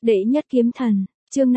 Đệ nhất kiếm thần, chương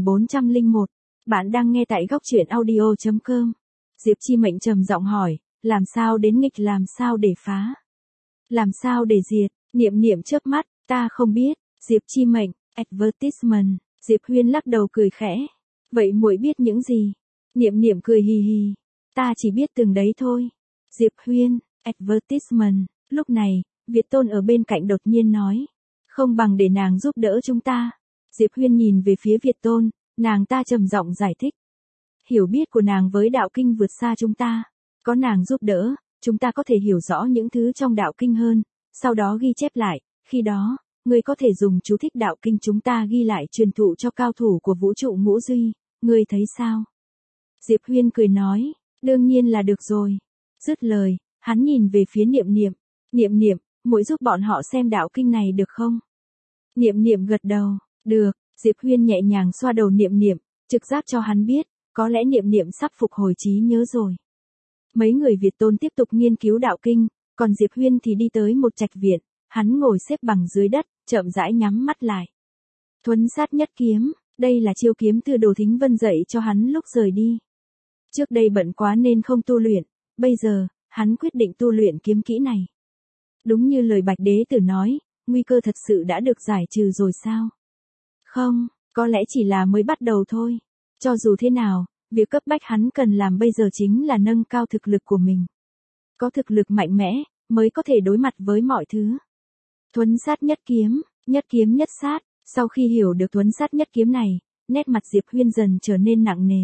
5401. Bạn đang nghe tại góc truyện audio.com. Diệp Chi Mệnh trầm giọng hỏi, làm sao đến nghịch, làm sao để phá? Làm sao để diệt? Niệm Niệm chớp mắt, ta không biết. Diệp Chi Mệnh, advertisement. Diệp Huyên lắc đầu cười khẽ. Vậy muội biết những gì? Niệm Niệm cười hì hì. Ta chỉ biết từng đấy thôi. Diệp Huyên, advertisement. Lúc này, Việt Tôn ở bên cạnh đột nhiên nói. Không bằng để nàng giúp đỡ chúng ta. Diệp Huyên nhìn về phía Việt Tôn, nàng ta trầm giọng giải thích. Hiểu biết của nàng với đạo kinh vượt xa chúng ta. Có nàng giúp đỡ, chúng ta có thể hiểu rõ những thứ trong đạo kinh hơn, sau đó ghi chép lại, khi đó, ngươi có thể dùng chú thích đạo kinh chúng ta ghi lại truyền thụ cho cao thủ của vũ trụ ngũ duy, ngươi thấy sao? Diệp Huyên cười nói, đương nhiên là được rồi. Dứt lời, hắn nhìn về phía Niệm Niệm. Niệm Niệm, muội giúp bọn họ xem đạo kinh này được không? Niệm Niệm gật đầu, được. Diệp Huyên nhẹ nhàng xoa đầu Niệm Niệm, trực giác cho hắn biết, có lẽ Niệm Niệm sắp phục hồi trí nhớ rồi. Mấy người Việt Tôn tiếp tục nghiên cứu đạo kinh, còn Diệp Huyên thì đi tới một trạch viện, hắn ngồi xếp bằng dưới đất, chậm rãi nhắm mắt lại. Thuấn sát nhất kiếm, đây là chiêu kiếm từ Đồ Thính Vân dạy cho hắn lúc rời đi. Trước đây bận quá nên không tu luyện, bây giờ, hắn quyết định tu luyện kiếm kỹ này. Đúng như lời Bạch Đế Tử nói, nguy cơ thật sự đã được giải trừ rồi sao? Không, có lẽ chỉ là mới bắt đầu thôi. Cho dù thế nào, việc cấp bách hắn cần làm bây giờ chính là nâng cao thực lực của mình. Có thực lực mạnh mẽ, mới có thể đối mặt với mọi thứ. Thuấn sát nhất kiếm nhất sát. Sau khi hiểu được thuấn sát nhất kiếm này, nét mặt Diệp Huyên dần trở nên nặng nề.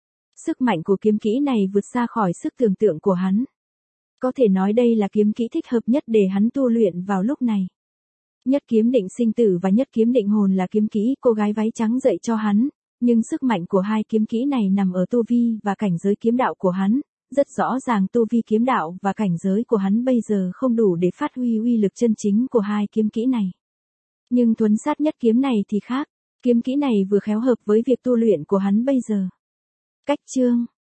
Sức mạnh của kiếm kỹ này vượt xa khỏi sức tưởng tượng của hắn. Có thể nói đây là kiếm kỹ thích hợp nhất để hắn tu luyện vào lúc này. Nhất kiếm định sinh tử và nhất kiếm định hồn là kiếm kỹ cô gái váy trắng dạy cho hắn, nhưng sức mạnh của hai kiếm kỹ này nằm ở tu vi và cảnh giới kiếm đạo của hắn. Rất rõ ràng tu vi kiếm đạo và cảnh giới của hắn bây giờ không đủ để phát huy uy lực chân chính của hai kiếm kỹ này. Nhưng thuấn sát nhất kiếm này thì khác, kiếm kỹ này vừa khéo hợp với việc tu luyện của hắn bây giờ. Cách chương